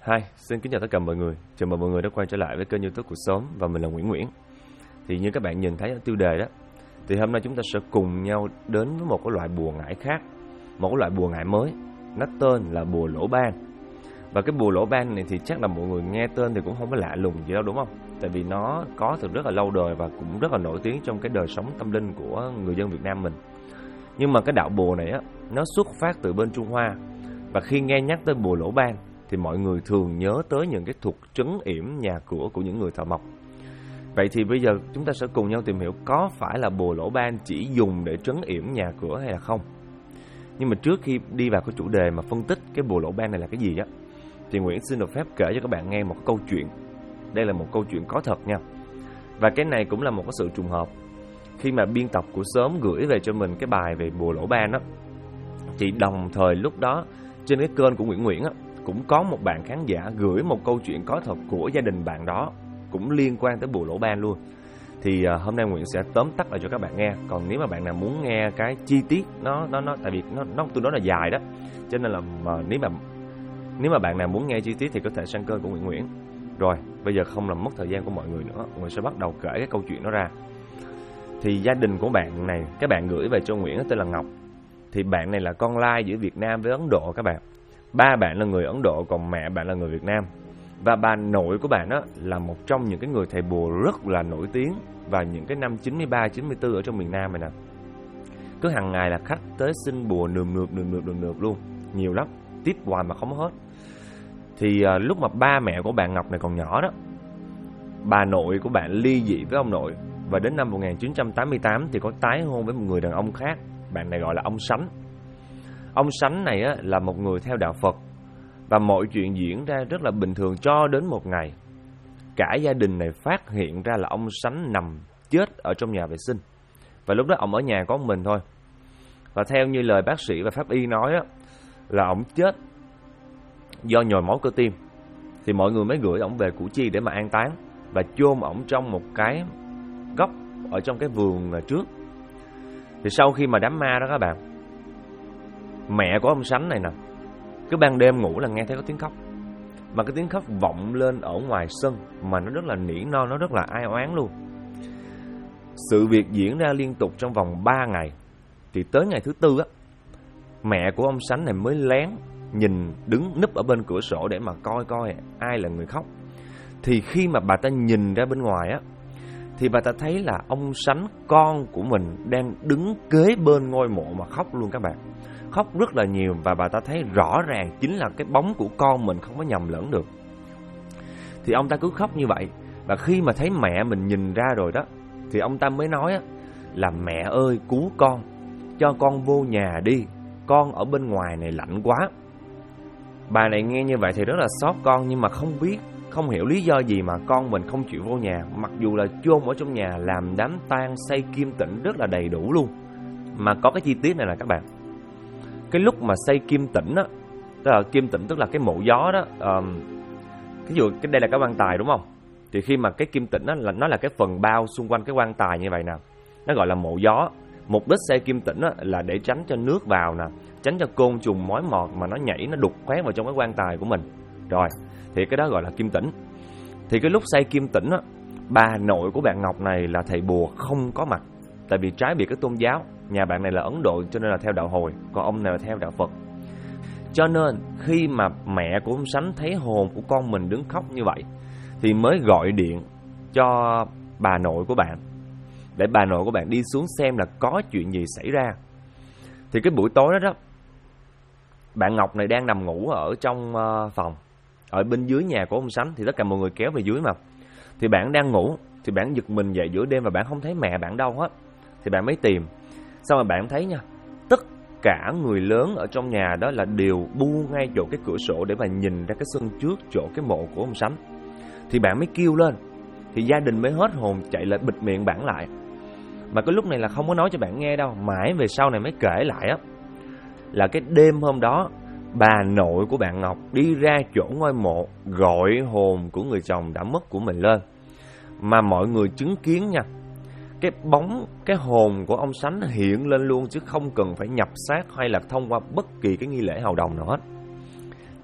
Hi, xin kính chào tất cả mọi người. Chào mừng mọi người đã quay trở lại với kênh YouTube Cuộc Sống và mình là Nguyễn Nguyễn. Thì như các bạn nhìn thấy ở tiêu đề đó, thì hôm nay chúng ta sẽ cùng nhau đến với một cái loại bùa ngải khác, một cái loại bùa ngải mới. Nó tên là bùa lỗ ban. Và cái bùa lỗ ban này thì chắc là mọi người nghe tên thì cũng không có lạ lùng gì đâu, đúng không? Tại vì nó có từ rất là lâu đời và cũng rất là nổi tiếng trong cái đời sống tâm linh của người dân Việt Nam mình. Nhưng mà cái đạo bùa này á, nó xuất phát từ bên Trung Hoa. Và khi nghe nhắc tới bùa lỗ ban thì mọi người thường nhớ tới những cái thuật trấn yểm nhà cửa của những người thợ mộc. Vậy thì bây giờ chúng ta sẽ cùng nhau tìm hiểu có phải là bùa lỗ ban chỉ dùng để trấn yểm nhà cửa hay là không. Nhưng mà trước khi đi vào cái chủ đề mà phân tích cái bùa lỗ ban này là cái gì á, thì Nguyễn xin được phép kể cho các bạn nghe một câu chuyện. Đây là một câu chuyện có thật nha. Và cái này cũng là một cái sự trùng hợp. Khi mà biên tập của Xóm gửi về cho mình cái bài về bùa lỗ ban á, thì đồng thời lúc đó trên cái kênh của Nguyễn Nguyễn á, cũng có một bạn khán giả gửi một câu chuyện có thật của gia đình bạn đó, cũng liên quan tới bùa lỗ ban luôn. Thì hôm nay Nguyễn sẽ tóm tắt lại cho các bạn nghe. Còn nếu mà bạn nào muốn nghe cái chi tiết nó tại vì nó tương đối là dài đó, cho nên là nếu mà bạn nào muốn nghe chi tiết thì có thể sang kênh của Nguyễn Nguyễn. Rồi bây giờ không làm mất thời gian của mọi người nữa, Nguyễn sẽ bắt đầu kể cái câu chuyện đó ra. Thì gia đình của bạn này, các bạn gửi về cho Nguyễn tên là Ngọc. Thì bạn này là con lai giữa Việt Nam với Ấn Độ các bạn. Ba bạn là người Ấn Độ, còn mẹ bạn là người Việt Nam. Và bà nội của bạn đó là một trong những cái người thầy bùa rất là nổi tiếng vào những cái năm 93, 94 ở trong miền Nam này nè. Cứ hàng ngày là khách tới xin bùa nườm nượp luôn, nhiều lắm, tiếp hoài mà không hết. Thì lúc mà ba mẹ của bạn Ngọc này còn nhỏ đó, bà nội của bạn ly dị với ông nội. Và đến năm 1988 thì có tái hôn với một người đàn ông khác. Bạn này gọi là ông Sánh. Ông Sánh này á, là một người theo đạo Phật. Và mọi chuyện diễn ra rất là bình thường cho đến một ngày. Cả gia đình này phát hiện ra là ông Sánh nằm chết ở trong nhà vệ sinh. Và lúc đó ông ở nhà có một mình thôi. Và theo như lời bác sĩ và pháp y nói á, là ông chết do nhồi máu cơ tim. Thì mọi người mới gửi ông về Củ Chi để mà an táng. Và chôn ông trong một cái góc ở trong cái vườn trước. Thì sau khi mà đám ma đó các bạn, mẹ của ông Sánh này nè, cứ ban đêm ngủ là nghe thấy có tiếng khóc. Mà cái tiếng khóc vọng lên ở ngoài sân, mà nó rất là nỉ non, nó rất là ai oán luôn. Sự việc diễn ra liên tục trong vòng 3 ngày. Thì tới ngày thứ tư á, mẹ của ông Sánh này mới lén nhìn, đứng núp ở bên cửa sổ để mà coi ai là người khóc. Thì khi mà bà ta nhìn ra bên ngoài á, thì bà ta thấy là ông Sánh con của mình đang đứng kế bên ngôi mộ mà khóc luôn các bạn. Khóc rất là nhiều và bà ta thấy rõ ràng chính là cái bóng của con mình, không có nhầm lẫn được. Thì ông ta cứ khóc như vậy. Và khi mà thấy mẹ mình nhìn ra rồi đó, thì ông ta mới nói là mẹ ơi cứu con, cho con vô nhà đi, con ở bên ngoài này lạnh quá. Bà này nghe như vậy thì rất là xót con, nhưng mà không hiểu lý do gì mà con mình không chịu vô nhà. Mặc dù là chôn ở trong nhà, làm đám tang, xây kim tĩnh rất là đầy đủ luôn. Mà có cái chi tiết này là các bạn, cái lúc mà xây kim tĩnh á, tức là kim tĩnh tức là cái mộ gió đó, ví dụ cái đây là cái quan tài đúng không? Thì khi mà cái kim tĩnh á, là nó là cái phần bao xung quanh cái quan tài như vậy nè, nó gọi là mộ gió. Mục đích xây kim tĩnh á, là để tránh cho nước vào nè, tránh cho côn trùng mối mọt mà nó nhảy, nó đục khoét vào trong cái quan tài của mình. Rồi, thì cái đó gọi là kim tĩnh. Thì cái lúc xây kim tĩnh á, bà nội của bạn Ngọc này là thầy bùa không có mặt. Tại vì trái biệt cái tôn giáo, nhà bạn này là Ấn Độ cho nên là theo đạo Hồi, còn ông này là theo đạo Phật. Cho nên khi mà mẹ của ông Sánh thấy hồn của con mình đứng khóc như vậy, thì mới gọi điện cho bà nội của bạn, để bà nội của bạn đi xuống xem là có chuyện gì xảy ra. Thì cái buổi tối đó, bạn Ngọc này đang nằm ngủ ở trong phòng, ở bên dưới nhà của ông Sánh. Thì tất cả mọi người kéo về dưới mà. Thì bạn đang ngủ, thì bạn giật mình dậy giữa đêm và bạn không thấy mẹ bạn đâu hết. Thì bạn mới tìm. Xong rồi bạn thấy nha, tất cả người lớn ở trong nhà đó là đều bu ngay chỗ cái cửa sổ để mà nhìn ra cái sân trước chỗ cái mộ của ông Sánh. Thì bạn mới kêu lên. Thì gia đình mới hết hồn chạy lại bịt miệng bạn lại. Mà cái lúc này là không có nói cho bạn nghe đâu, mãi về sau này mới kể lại á, là cái đêm hôm đó bà nội của bạn Ngọc đi ra chỗ ngôi mộ gọi hồn của người chồng đã mất của mình lên. Mà mọi người chứng kiến nha, cái bóng, cái hồn của ông Sánh hiện lên luôn, chứ không cần phải nhập xác hay là thông qua bất kỳ cái nghi lễ hầu đồng nào hết.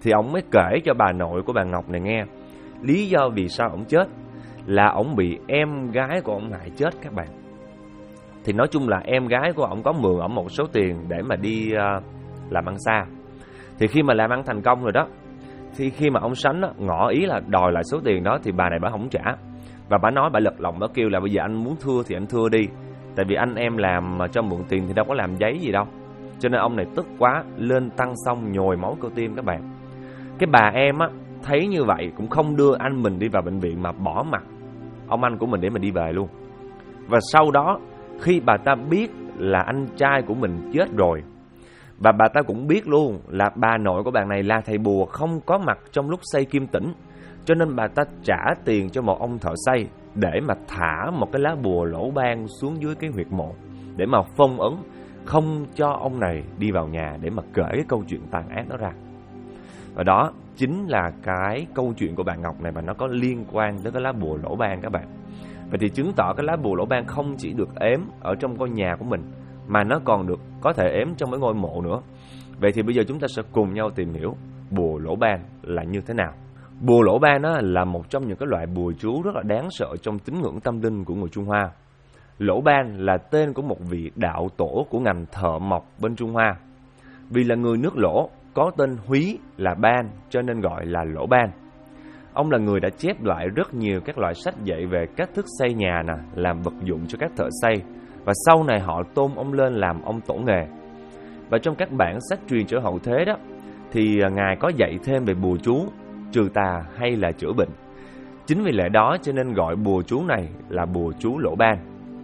thì ổng mới kể cho bà nội của bà Ngọc này nghe lý do vì sao ổng chết, là ổng bị em gái của ổng hại chết các bạn. Thì nói chung là em gái của ổng có mượn ổng một số tiền để mà đi làm ăn xa. Thì khi mà làm ăn thành công rồi đó, thì khi mà ông Sánh ngỏ ý là đòi lại số tiền đó, thì bà này bà không trả. Và bà nói, bà lật lọng, bà kêu là bây giờ anh muốn thưa thì anh thưa đi, tại vì anh em làm cho mượn tiền thì đâu có làm giấy gì đâu. Cho nên ông này tức quá, lên tăng xong nhồi máu cơ tim các bạn. Cái bà em thấy như vậy cũng không đưa anh mình đi vào bệnh viện, mà bỏ mặc ông anh của mình để mà đi về luôn. Và sau đó khi bà ta biết là anh trai của mình chết rồi, và bà ta cũng biết luôn là bà nội của bạn này là thầy bùa không có mặt trong lúc xây kim tĩnh, cho nên bà ta trả tiền cho một ông thợ xây để mà thả một cái lá bùa lỗ ban xuống dưới cái huyệt mộ, để mà phong ấn, không cho ông này đi vào nhà để mà kể cái câu chuyện tàn ác đó ra. Và đó chính là cái câu chuyện của bà Ngọc này, và nó có liên quan tới cái lá bùa lỗ ban các bạn. Vậy thì chứng tỏ cái lá bùa lỗ ban không chỉ được ếm ở trong ngôi nhà của mình, mà nó còn được có thể ếm trong cái ngôi mộ nữa. Vậy thì bây giờ chúng ta sẽ cùng nhau tìm hiểu bùa lỗ ban là như thế nào. Bùa lỗ ban đó là một trong những cái loại bùa chú rất là đáng sợ trong tín ngưỡng tâm linh của người Trung Hoa. Lỗ ban là tên của một vị đạo tổ của ngành thợ mộc bên Trung Hoa. Vì là người nước Lỗ, có tên Húy là ban, cho nên gọi là Lỗ Ban. Ông là người đã chép lại rất nhiều các loại sách dạy về cách thức xây nhà nè, làm vật dụng cho các thợ xây, và sau này họ tôn ông lên làm ông tổ nghề. Và trong các bản sách truyền cho hậu thế đó, thì Ngài có dạy thêm về bùa chú, trừ tà hay là chữa bệnh. Chính vì lẽ đó cho nên gọi bùa chú này là bùa chú Lỗ Ban.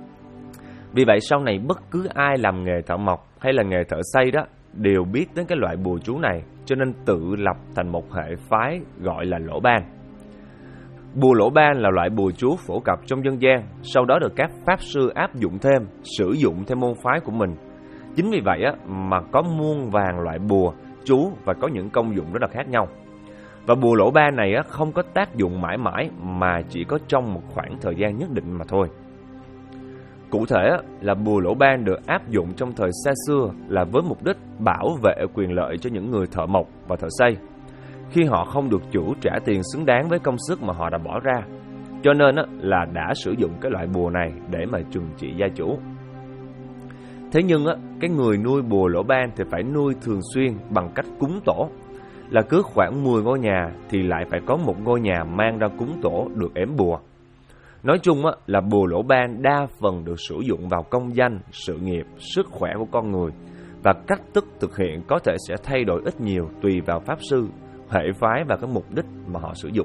Vì vậy sau này bất cứ ai làm nghề thợ mộc hay là nghề thợ xây đó đều biết đến cái loại bùa chú này, cho nên tự lập thành một hệ phái gọi là Lỗ Ban. Bùa Lỗ Ban là loại bùa chú phổ cập trong dân gian, sau đó được các pháp sư áp dụng thêm, sử dụng theo môn phái của mình. Chính vì vậy mà có muôn vàn loại bùa chú và có những công dụng rất là khác nhau. Và bùa Lỗ Ban này không có tác dụng mãi mãi, mà chỉ có trong một khoảng thời gian nhất định mà thôi. Cụ thể là bùa Lỗ Ban được áp dụng trong thời xa xưa là với mục đích bảo vệ quyền lợi cho những người thợ mộc và thợ xây, khi họ không được chủ trả tiền xứng đáng với công sức mà họ đã bỏ ra. Cho nên là đã sử dụng cái loại bùa này để mà trừng trị gia chủ. Thế nhưng cái người nuôi bùa Lỗ Ban thì phải nuôi thường xuyên bằng cách cúng tổ, là cứ khoảng 10 ngôi nhà thì lại phải có một ngôi nhà mang ra cúng tổ được ếm bùa. Nói chung là bùa Lỗ Ban đa phần được sử dụng vào công danh, sự nghiệp, sức khỏe của con người, và cách thức thực hiện có thể sẽ thay đổi ít nhiều tùy vào pháp sư, hệ phái và cái mục đích mà họ sử dụng.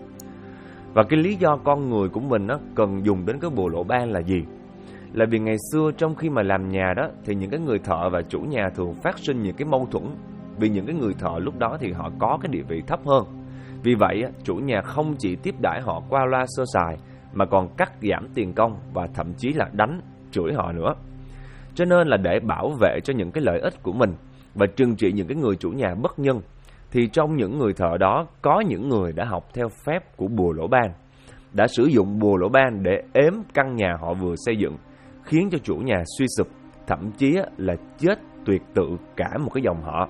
Và cái lý do con người của mình cần dùng đến cái bùa Lỗ Ban là gì? Là vì ngày xưa trong khi mà làm nhà đó, thì những cái người thợ và chủ nhà thường phát sinh những cái mâu thuẫn, vì những cái người thợ lúc đó thì họ có cái địa vị thấp hơn. Vì vậy chủ nhà không chỉ tiếp đãi họ qua loa sơ sài, mà còn cắt giảm tiền công và thậm chí là đánh, chửi họ nữa. Cho nên là để bảo vệ cho những cái lợi ích của mình và trừng trị những cái người chủ nhà bất nhân, thì trong những người thợ đó có những người đã học theo phép của bùa Lỗ Ban, đã sử dụng bùa Lỗ Ban để ếm căn nhà họ vừa xây dựng, khiến cho chủ nhà suy sụp, thậm chí là chết tuyệt tự cả một cái dòng họ.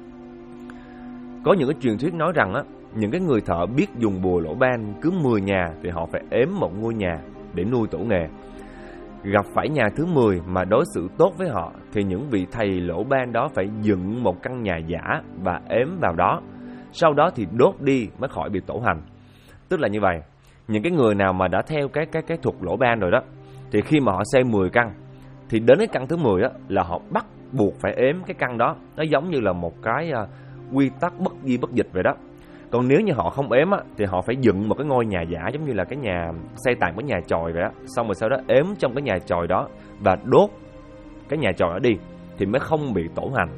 Có những cái truyền thuyết nói rằng những cái người thợ biết dùng bùa Lỗ Ban cứ 10 nhà thì họ phải ếm một ngôi nhà để nuôi tổ nghề. Gặp phải nhà thứ 10 mà đối xử tốt với họ thì những vị thầy Lỗ Ban đó phải dựng một căn nhà giả và ếm vào đó, sau đó thì đốt đi mới khỏi bị tổ hành. Tức là như vậy, những cái người nào mà đã theo cái thuật Lỗ Ban rồi đó, thì khi mà họ xây 10 căn thì đến cái căn thứ 10 là họ bắt buộc phải ếm cái căn đó. Nó giống như là một cái quy tắc bất di bất dịch vậy đó. Còn nếu như họ không ếm thì họ phải dựng một cái ngôi nhà giả, giống như là cái nhà xây tạm cái nhà chòi vậy đó. Xong rồi sau đó ếm trong cái nhà chòi đó và đốt cái nhà chòi đó đi thì mới không bị tổ hành.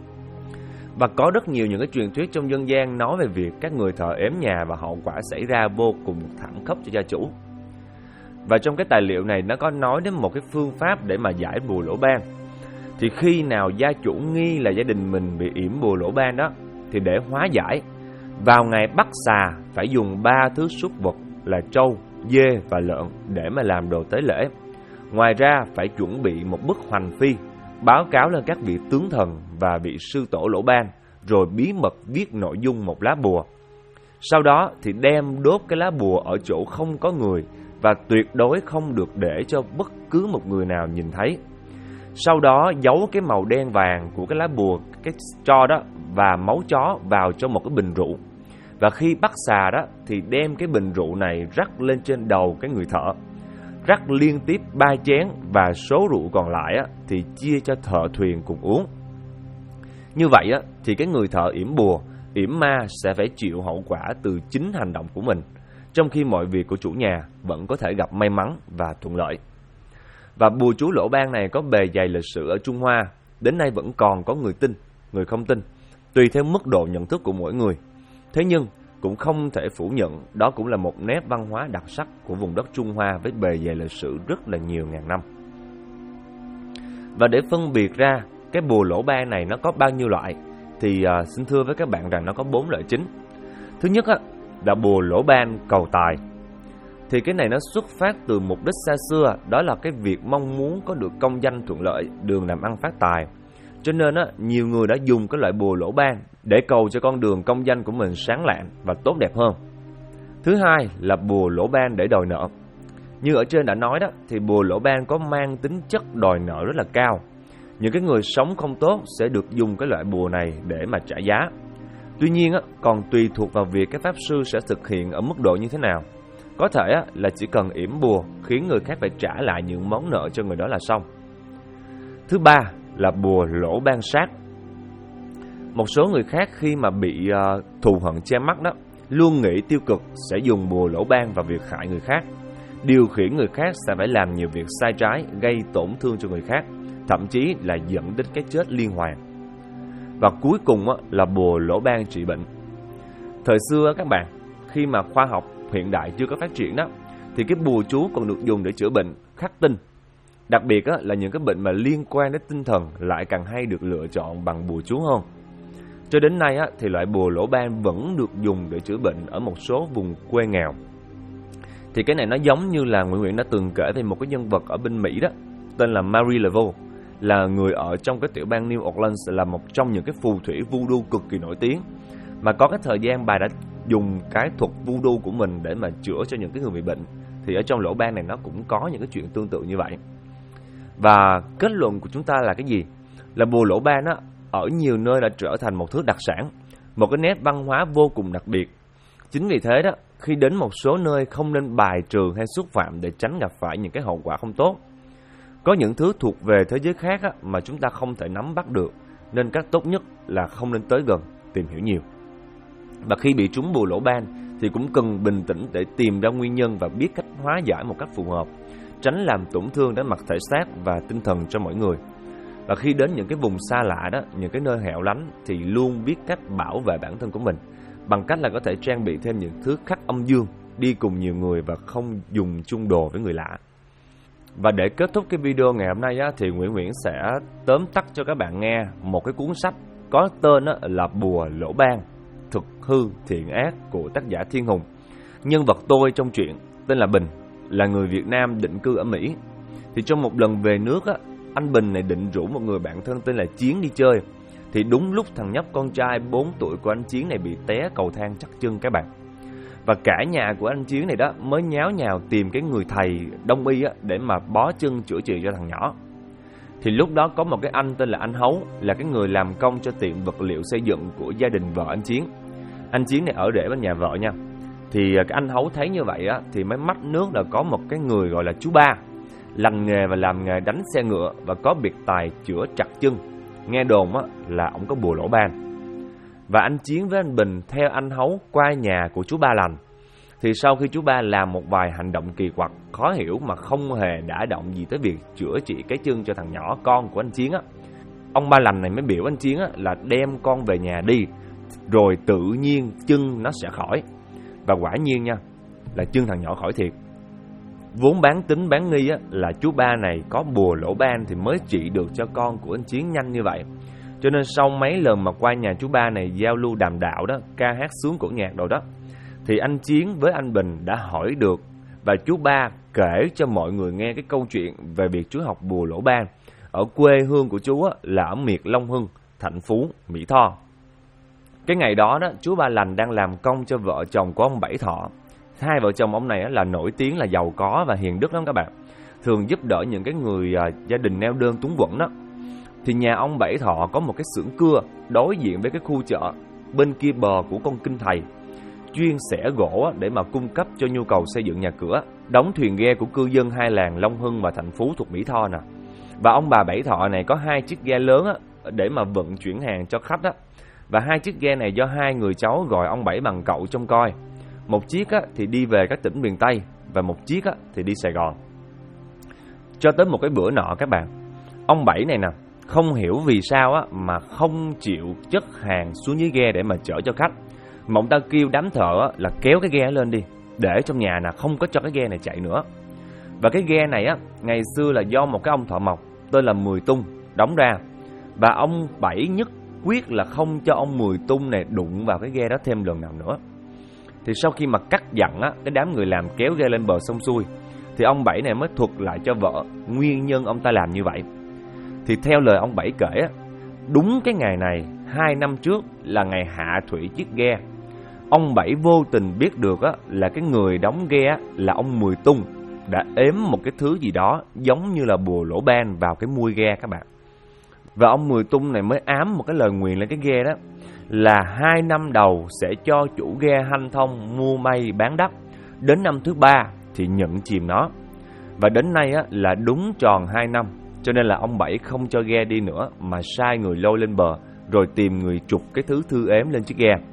Và có rất nhiều những cái truyền thuyết trong dân gian nói về việc các người thợ ếm nhà và hậu quả xảy ra vô cùng thảm khốc cho gia chủ. Và trong cái tài liệu này nó có nói đến một cái phương pháp để mà giải bùa Lỗ Ban. Thì khi nào gia chủ nghi là gia đình mình bị yểm bùa Lỗ Ban đó, thì để hóa giải, vào ngày bắt xà phải dùng 3 thứ súc vật là trâu, dê và lợn để mà làm đồ tế lễ. Ngoài ra phải chuẩn bị một bức hoành phi báo cáo lên các vị tướng thần và vị sư tổ Lỗ Ban rồi bí mật viết nội dung một lá bùa. Sau đó thì đem đốt cái lá bùa ở chỗ không có người và tuyệt đối không được để cho bất cứ một người nào nhìn thấy. Sau đó giấu cái màu đen vàng của cái lá bùa, cái tro đó và máu chó vào trong một cái bình rượu. Và khi bắt xà đó thì đem cái bình rượu này rắc lên trên đầu cái người thợ. Rắc liên tiếp 3 chén và số rượu còn lại thì chia cho thợ thuyền cùng uống. Như vậy thì cái người thợ yểm bùa, yểm ma sẽ phải chịu hậu quả từ chính hành động của mình, trong khi mọi việc của chủ nhà vẫn có thể gặp may mắn và thuận lợi. Và bùa chú Lỗ Ban này có bề dày lịch sử ở Trung Hoa, đến nay vẫn còn có người tin, người không tin, tùy theo mức độ nhận thức của mỗi người. Thế nhưng cũng không thể phủ nhận đó cũng là một nét văn hóa đặc sắc của vùng đất Trung Hoa với bề dày lịch sử rất là nhiều ngàn năm. Và để phân biệt ra cái bùa Lỗ Ban này nó có bao nhiêu loại thì xin thưa với các bạn rằng nó có 4 loại chính. Thứ nhất là bùa Lỗ Ban cầu tài. Thì cái này nó xuất phát từ mục đích xa xưa, đó là cái việc mong muốn có được công danh thuận lợi, đường làm ăn phát tài. Cho nên nhiều người đã dùng cái loại bùa Lỗ Ban để cầu cho con đường công danh của mình sáng lạng và tốt đẹp hơn. Thứ hai là bùa Lỗ Ban để đòi nợ. Như ở trên đã nói đó, thì bùa Lỗ Ban có mang tính chất đòi nợ rất là cao. Những cái người sống không tốt sẽ được dùng cái loại bùa này để mà trả giá. Tuy nhiên còn tùy thuộc vào việc cái pháp sư sẽ thực hiện ở mức độ như thế nào. Có thể là chỉ cần yểm bùa khiến người khác phải trả lại những món nợ cho người đó là xong. Thứ ba là bùa Lỗ Ban sát. Một số người khác khi mà bị thù hận che mắt đó, luôn nghĩ tiêu cực sẽ dùng bùa Lỗ Ban vào việc hại người khác, điều khiển người khác sẽ phải làm nhiều việc sai trái, gây tổn thương cho người khác, thậm chí là dẫn đến cái chết liên hoàn. Và cuối cùng là bùa Lỗ Ban trị bệnh. Thời xưa các bạn, khi mà khoa học hiện đại chưa có phát triển đó, thì cái bùa chú còn được dùng để chữa bệnh khắc tinh. Đặc biệt là những cái bệnh mà liên quan đến tinh thần lại càng hay được lựa chọn bằng bùa chú hơn. Cho đến nay thì loại bùa Lỗ Ban vẫn được dùng để chữa bệnh ở một số vùng quê nghèo. Thì cái này nó giống như là Nguyễn đã từng kể về một cái nhân vật ở bên Mỹ đó, tên là Marie Laveau, là người ở trong cái tiểu bang New Orleans, là một trong những cái phù thủy voodoo cực kỳ nổi tiếng. Mà có cái thời gian bà đã dùng cái thuật voodoo của mình để mà chữa cho những cái người bị bệnh. Thì ở trong Lỗ Ban này nó cũng có những cái chuyện tương tự như vậy. Và kết luận của chúng ta là cái gì? Là bùa Lỗ Ban ở nhiều nơi đã trở thành một thứ đặc sản, một cái nét văn hóa vô cùng đặc biệt. Chính vì thế đó, khi đến một số nơi không nên bài trừ hay xúc phạm để tránh gặp phải những cái hậu quả không tốt. Có những thứ thuộc về thế giới khác mà chúng ta không thể nắm bắt được, nên cách tốt nhất là không nên tới gần, tìm hiểu nhiều. Và khi bị trúng bùa Lỗ Ban thì cũng cần bình tĩnh để tìm ra nguyên nhân và biết cách hóa giải một cách phù hợp, tránh làm tổn thương đến mặt thể xác và tinh thần cho mỗi người. Và khi đến những cái vùng xa lạ đó, những cái nơi hẻo lánh thì luôn biết cách bảo vệ bản thân của mình bằng cách là có thể trang bị thêm những thứ khắc âm dương, đi cùng nhiều người và không dùng chung đồ với người lạ. Và để kết thúc cái video ngày hôm nay thì Nguyễn sẽ tóm tắt cho các bạn nghe một cái cuốn sách có tên là Bùa Lỗ Ban, Thực Hư Thiện Ác của tác giả Thiên Hùng. Nhân vật tôi trong truyện tên là Bình, là người Việt Nam định cư ở Mỹ. Thì trong một lần về nước anh Bình này định rủ một người bạn thân tên là Chiến đi chơi. Thì đúng lúc thằng nhóc con trai 4 tuổi của anh Chiến này bị té cầu thang chặt chân các bạn. Và cả nhà của anh Chiến này đó mới nháo nhào tìm cái người thầy đông y để mà bó chân chữa trị cho thằng nhỏ. Thì lúc đó có một cái anh tên là anh Hấu, là cái người làm công cho tiệm vật liệu xây dựng của gia đình vợ anh Chiến. Anh Chiến này ở rể bên nhà vợ nha. Thì cái anh Hấu thấy như vậy thì mới mách nước là có một cái người gọi là chú Ba, lành nghề và làm nghề đánh xe ngựa và có biệt tài chữa trật chân. Nghe đồn là ông có bùa Lỗ Ban. Và anh Chiến với anh Bình theo anh Hấu qua nhà của chú Ba lành. Thì sau khi chú Ba làm một vài hành động kỳ quặc, khó hiểu mà không hề đả động gì tới việc chữa trị cái chân cho thằng nhỏ con của anh Chiến ông Ba lành này mới biểu anh Chiến là đem con về nhà đi, rồi tự nhiên chân nó sẽ khỏi. Và quả nhiên nha, là chân thằng nhỏ khỏi thiệt. Vốn bán tính bán nghi là chú Ba này có bùa Lỗ Ban thì mới trị được cho con của anh Chiến nhanh như vậy. Cho nên sau mấy lần mà qua nhà chú Ba này giao lưu đàm đạo đó, ca hát sướng cổ nhạc đồ đó, thì anh Chiến với anh Bình đã hỏi được, và chú Ba kể cho mọi người nghe cái câu chuyện về việc chú học bùa Lỗ Ban ở quê hương của chú là ở miệt Long Hưng, Thạnh Phú, Mỹ Tho. Cái ngày đó đó, chú Ba Lành đang làm công cho vợ chồng của ông Bảy Thọ. Hai vợ chồng ông này là nổi tiếng là giàu có và hiền đức lắm các bạn, thường giúp đỡ những cái người gia đình neo đơn túng quẫn đó. Thì nhà ông Bảy Thọ có một cái xưởng cưa đối diện với cái khu chợ bên kia bờ của con Kinh Thầy, chuyên xẻ gỗ để mà cung cấp cho nhu cầu xây dựng nhà cửa, đóng thuyền ghe của cư dân hai làng Long Hưng và Thạnh Phú thuộc Mỹ Tho nè. Và ông bà Bảy Thọ này có 2 chiếc ghe lớn để mà vận chuyển hàng cho khách đó. Và 2 chiếc ghe này do 2 người cháu gọi ông Bảy bằng cậu trông coi. Một chiếc thì đi về các tỉnh miền Tây và một chiếc thì đi Sài Gòn. Cho tới một cái bữa nọ các bạn, ông Bảy này nè không hiểu vì sao mà không chịu chất hàng xuống dưới ghe để mà chở cho khách, mà ông ta kêu đám thợ là kéo cái ghe lên đi, để trong nhà không có cho cái ghe này chạy nữa. Và cái ghe này ngày xưa là do một cái ông thợ mộc tên là Mười Tung đóng ra, và ông Bảy nhất quyết là không cho ông Mười Tung này đụng vào cái ghe đó thêm lần nào nữa. Thì sau khi mà cắt dặn cái đám người làm kéo ghe lên bờ sông xuôi, thì ông Bảy này mới thuật lại cho vợ nguyên nhân ông ta làm như vậy. Thì theo lời ông Bảy kể đúng cái ngày này 2 năm trước là ngày hạ thủy chiếc ghe, ông Bảy vô tình biết được là cái người đóng ghe là ông Mười Tung đã ếm một cái thứ gì đó giống như là bùa lỗ ban vào cái mui ghe các bạn. Và ông Mười Tung này mới ám một cái lời nguyền lên cái ghe đó là 2 năm đầu sẽ cho chủ ghe hanh thông mua may bán đắt, đến năm thứ 3 thì nhận chìm nó. Và đến nay là đúng tròn 2 năm, cho nên là ông Bảy không cho ghe đi nữa mà sai người lôi lên bờ rồi tìm người trục cái thứ thư ếm lên chiếc ghe.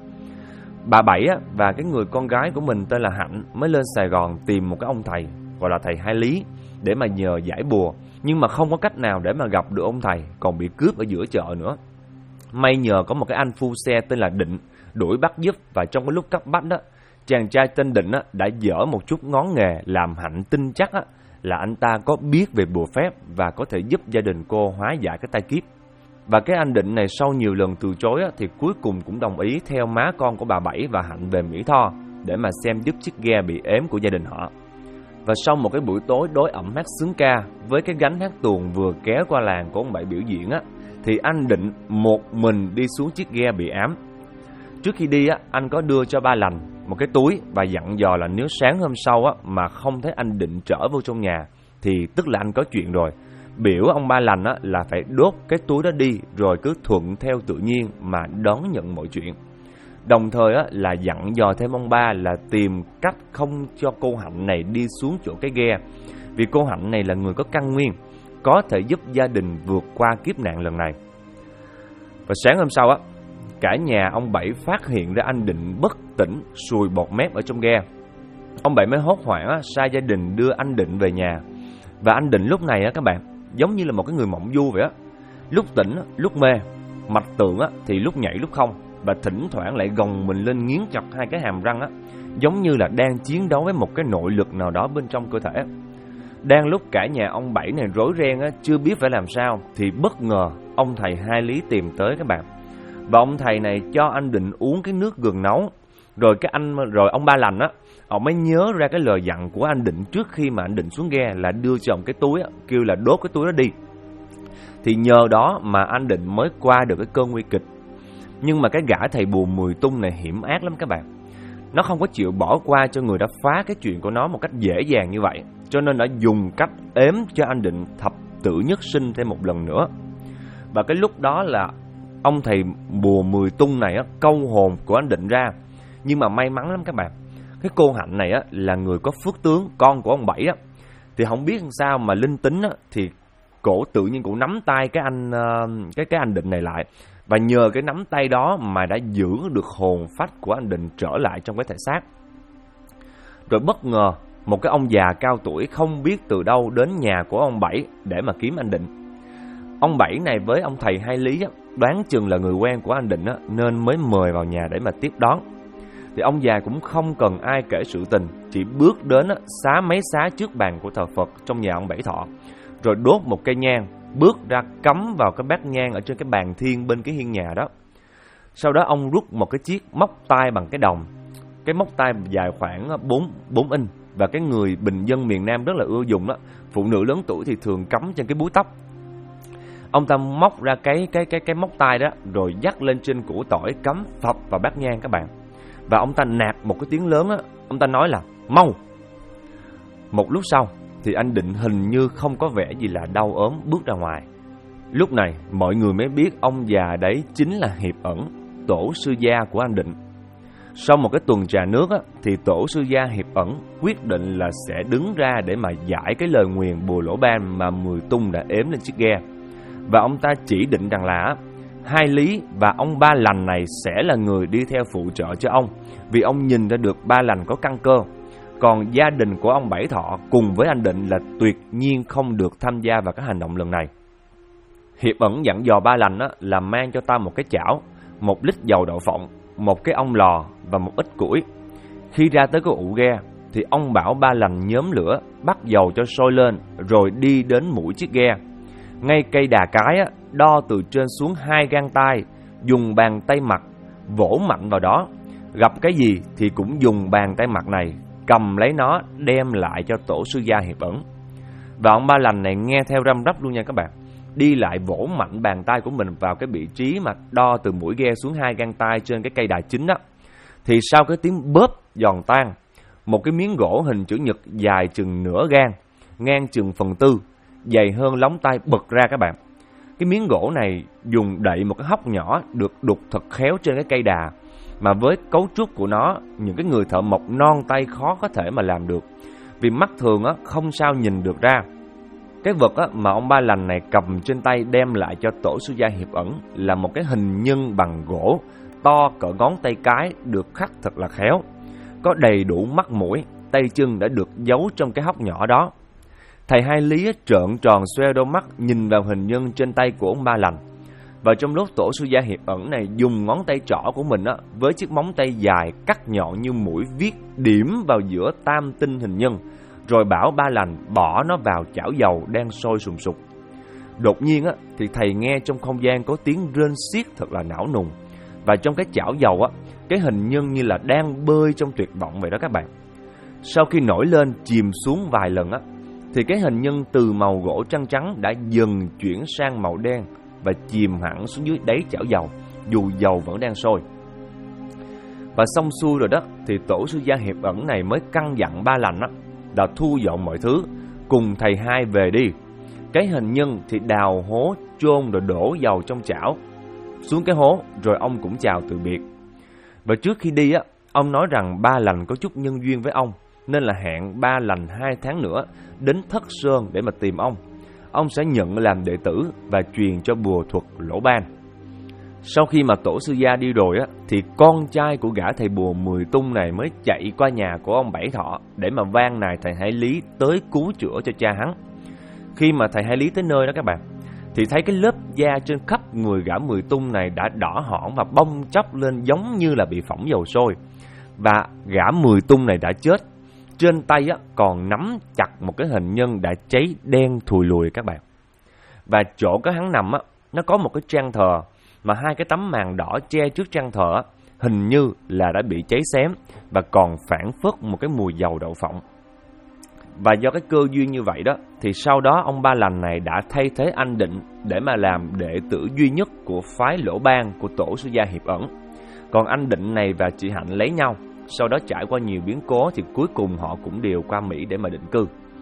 Bà Bảy và cái người con gái của mình tên là Hạnh mới lên Sài Gòn tìm một cái ông thầy gọi là thầy Hai Lý để mà nhờ giải bùa, nhưng mà không có cách nào để mà gặp được ông thầy, còn bị cướp ở giữa chợ nữa. May nhờ có một cái anh phu xe tên là Định đuổi bắt giúp, và trong cái lúc cấp bách đó, chàng trai tên Định đã dở một chút ngón nghề làm Hạnh tin chắc là anh ta có biết về bùa phép và có thể giúp gia đình cô hóa giải cái tai kiếp. Và cái anh Định này sau nhiều lần từ chối thì cuối cùng cũng đồng ý theo má con của bà Bảy và Hạnh về Mỹ Tho để mà xem giúp chiếc ghe bị ếm của gia đình họ. Và sau một cái buổi tối đối ẩm hát sướng ca với cái gánh hát tuồng vừa kéo qua làng của ông Bảy biểu diễn thì anh Định một mình đi xuống chiếc ghe bị ám. Trước khi đi anh có đưa cho Ba Lành một cái túi và dặn dò là nếu sáng hôm sau mà không thấy anh Định trở vô trong nhà thì tức là anh có chuyện rồi. Biểu ông Ba Lành là phải đốt cái túi đó đi rồi cứ thuận theo tự nhiên mà đón nhận mọi chuyện. Đồng thời là dặn dò thêm ông Ba là tìm cách không cho cô Hạnh này đi xuống chỗ cái ghe, vì cô Hạnh này là người có căn nguyên, có thể giúp gia đình vượt qua kiếp nạn lần này. Và sáng hôm sau cả nhà ông Bảy phát hiện ra anh Định bất tỉnh, sùi bọt mép ở trong ghe. Ông Bảy mới hốt hoảng sai gia đình đưa anh Định về nhà. Và anh Định lúc này các bạn giống như là một cái người mộng du vậy lúc tỉnh lúc mê, mạch tượng thì lúc nhảy lúc không, và thỉnh thoảng lại gồng mình lên nghiến chặt 2 cái hàm răng giống như là đang chiến đấu với một cái nội lực nào đó bên trong cơ thể. Đang lúc cả nhà ông Bảy này rối ren chưa biết phải làm sao thì bất ngờ ông thầy Hai Lý tìm tới các bạn. Và ông thầy này cho anh Định uống cái nước gừng nấu. Rồi ông Ba Lành ông mới nhớ ra cái lời dặn của anh Định trước khi mà anh Định xuống ghe là đưa cho ông cái túi kêu là đốt cái túi đó đi. Thì nhờ đó mà anh Định mới qua được cái cơn nguy kịch. Nhưng mà cái gã thầy bùa Mười Tung này hiểm ác lắm các bạn. Nó không có chịu bỏ qua cho người đã phá cái chuyện của nó một cách dễ dàng như vậy, cho nên đã dùng cách ếm cho anh Định thập tử nhất sinh thêm một lần nữa. Và cái lúc đó là ông thầy bùa Mười Tung này câu hồn của anh Định ra. Nhưng mà may mắn lắm các bạn, cái cô Hạnh này là người có phước tướng, con của ông Bảy thì không biết làm sao mà linh tính thì cổ tự nhiên cổ nắm tay cái anh Định này lại, và nhờ cái nắm tay đó mà đã giữ được hồn phách của anh Định trở lại trong cái thể xác. Rồi bất ngờ một cái ông già cao tuổi không biết từ đâu đến nhà của ông Bảy để mà kiếm anh Định. Ông Bảy này với ông thầy Hai Lý đoán chừng là người quen của anh Định nên mới mời vào nhà để mà tiếp đón. Thì ông già cũng không cần ai kể sự tình, chỉ bước đến xá mấy xá trước bàn của thờ Phật trong nhà ông Bảy Thọ, rồi đốt một cây nhang, bước ra cắm vào cái bát nhang ở trên cái bàn thiên bên cái hiên nhà đó. Sau đó ông rút một cái chiếc móc tay bằng cái đồng. Cái móc tay dài khoảng 4 inch, và cái người bình dân miền Nam rất là ưa dùng đó. Phụ nữ lớn tuổi thì thường cắm trên cái búi tóc. Ông ta móc ra cái móc tay đó, rồi dắt lên trên củ tỏi cắm phập vào bát nhang các bạn. Và ông ta nạt một cái tiếng lớn á, ông ta nói là mau. Một lúc sau thì anh Định hình như không có vẻ gì là đau ốm bước ra ngoài. Lúc này mọi người mới biết ông già đấy chính là Hiệp Ẩn, tổ sư gia của anh Định. Sau một cái tuần trà nước á, thì tổ sư gia Hiệp Ẩn quyết định là sẽ đứng ra để mà giải cái lời nguyền bùa lỗ ban mà Mười Tung đã ếm lên chiếc ghe. Và ông ta chỉ định rằng là Hai Lý và ông Ba Lành này sẽ là người đi theo phụ trợ cho ông, vì ông nhìn ra được Ba Lành có căn cơ. Còn gia đình của ông Bảy Thọ cùng với anh Định là tuyệt nhiên không được tham gia vào các hành động lần này. Hiệp Ẩn dặn dò Ba Lành á, là mang cho ta một cái chảo, 1 lít dầu đậu phộng, một cái ong lò và một ít củi. Khi ra tới cái ụ ghe thì ông bảo Ba Lành nhóm lửa, bắt dầu cho sôi lên, rồi đi đến mũi chiếc ghe. Ngay cây đà cái á, đo từ trên xuống 2 gang tay, dùng bàn tay mặt vỗ mạnh vào đó. Gặp cái gì thì cũng dùng bàn tay mặt này cầm lấy nó đem lại cho tổ sư gia Hiệp Ẩn. Và ông Ba Lành này nghe theo răm rắp luôn nha các bạn. Đi lại vỗ mạnh bàn tay của mình vào cái vị trí mà đo từ mũi ghe xuống 2 gang tay trên cái cây đà chính đó. Thì sau cái tiếng bóp giòn tan, một cái miếng gỗ hình chữ nhật dài chừng nửa gang, ngang chừng 1/4, dày hơn lóng tay bật ra các bạn. Cái miếng gỗ này dùng đậy một cái hốc nhỏ được đục thật khéo trên cái cây đà, mà với cấu trúc của nó, những cái người thợ mộc non tay khó có thể mà làm được, vì mắt thường á không sao nhìn được ra. Cái vật á mà ông Ba Lành này cầm trên tay đem lại cho tổ sư gia Hiệp Ẩn là một cái hình nhân bằng gỗ to cỡ ngón tay cái, được khắc thật là khéo, có đầy đủ mắt mũi, tay chân đã được giấu trong cái hốc nhỏ đó. Thầy Hai Lý trợn tròn xoe đôi mắt nhìn vào hình nhân trên tay của ông Ba Lành. Và trong lúc tổ sư gia Hiệp Ẩn này dùng ngón tay trỏ của mình á, với chiếc móng tay dài cắt nhọn như mũi viết điểm vào giữa tam tinh hình nhân, rồi bảo Ba Lành bỏ nó vào chảo dầu đang sôi sùng sục. Đột nhiên á, thì thầy nghe trong không gian có tiếng rên xiết thật là não nùng. Và trong cái chảo dầu á, cái hình nhân như là đang bơi trong tuyệt vọng vậy đó các bạn. Sau khi nổi lên chìm xuống vài lần á, thì cái hình nhân từ màu gỗ trắng trắng đã dần chuyển sang màu đen và chìm hẳn xuống dưới đáy chảo dầu, dù dầu vẫn đang sôi. Và xong xuôi rồi đó, thì tổ sư gia Hiệp Ẩn này mới căn dặn Ba Lành á, đã thu dọn mọi thứ, cùng thầy Hai về đi. Cái hình nhân thì đào hố chôn rồi đổ dầu trong chảo xuống cái hố, rồi ông cũng chào từ biệt. Và trước khi đi á, ông nói rằng Ba Lành có chút nhân duyên với ông, nên là hẹn Ba Lành 2 tháng nữa đến Thất Sơn để mà tìm ông. Ông sẽ nhận làm đệ tử và truyền cho bùa thuật lỗ ban. Sau khi mà tổ sư gia đi rồi á, thì con trai của gã thầy bùa Mười Tung này mới chạy qua nhà của ông Bảy Thọ để mà van nài thầy Hai Lý tới cứu chữa cho cha hắn. Khi mà thầy Hai Lý tới nơi đó các bạn, thì thấy cái lớp da trên khắp người gã Mười Tung này đã đỏ hỏn và bong chóc lên giống như là bị phỏng dầu sôi. Và gã Mười Tung này đã chết. Trên tay á, còn nắm chặt một cái hình nhân đã cháy đen thùi lùi các bạn. Và chỗ có hắn nằm á, nó có một cái trang thờ, mà 2 cái tấm màn đỏ che trước trang thờ á, hình như là đã bị cháy xém và còn phảng phất một cái mùi dầu đậu phộng. Và do cái cơ duyên như vậy đó, thì sau đó ông Ba Lành này đã thay thế anh Định để mà làm đệ tử duy nhất của phái lỗ ban của tổ sư gia Hiệp Ẩn. Còn anh Định này và chị Hạnh lấy nhau, sau đó trải qua nhiều biến cố thì cuối cùng họ cũng đều qua Mỹ để mà định cư.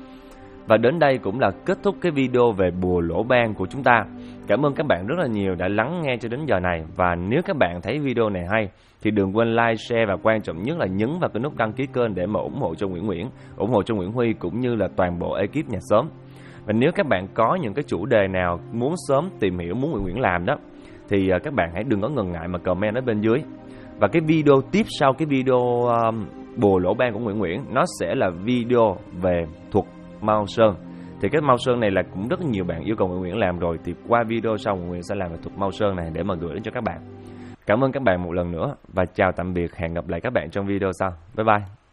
Và đến đây cũng là kết thúc cái video về bùa lỗ ban của chúng ta. Cảm ơn các bạn rất là nhiều đã lắng nghe cho đến giờ này. Và nếu các bạn thấy video này hay thì đừng quên like, share và quan trọng nhất là nhấn vào cái nút đăng ký kênh để mà ủng hộ cho Nguyễn, ủng hộ cho Nguyễn Huy cũng như là toàn bộ ekip nhà xóm. Và nếu các bạn có những cái chủ đề nào muốn sớm tìm hiểu, muốn Nguyễn làm đó, thì các bạn hãy đừng có ngần ngại mà comment ở bên dưới. Và cái video tiếp sau cái video bùa lỗ ban của Nguyễn, nó sẽ là video về thuật Mao Sơn. Thì cái Mao Sơn này là cũng rất nhiều bạn yêu cầu Nguyễn làm rồi, thì qua video sau Nguyễn sẽ làm về thuật Mao Sơn này để mà gửi đến cho các bạn. Cảm ơn các bạn một lần nữa và chào tạm biệt, hẹn gặp lại các bạn trong video sau. Bye bye.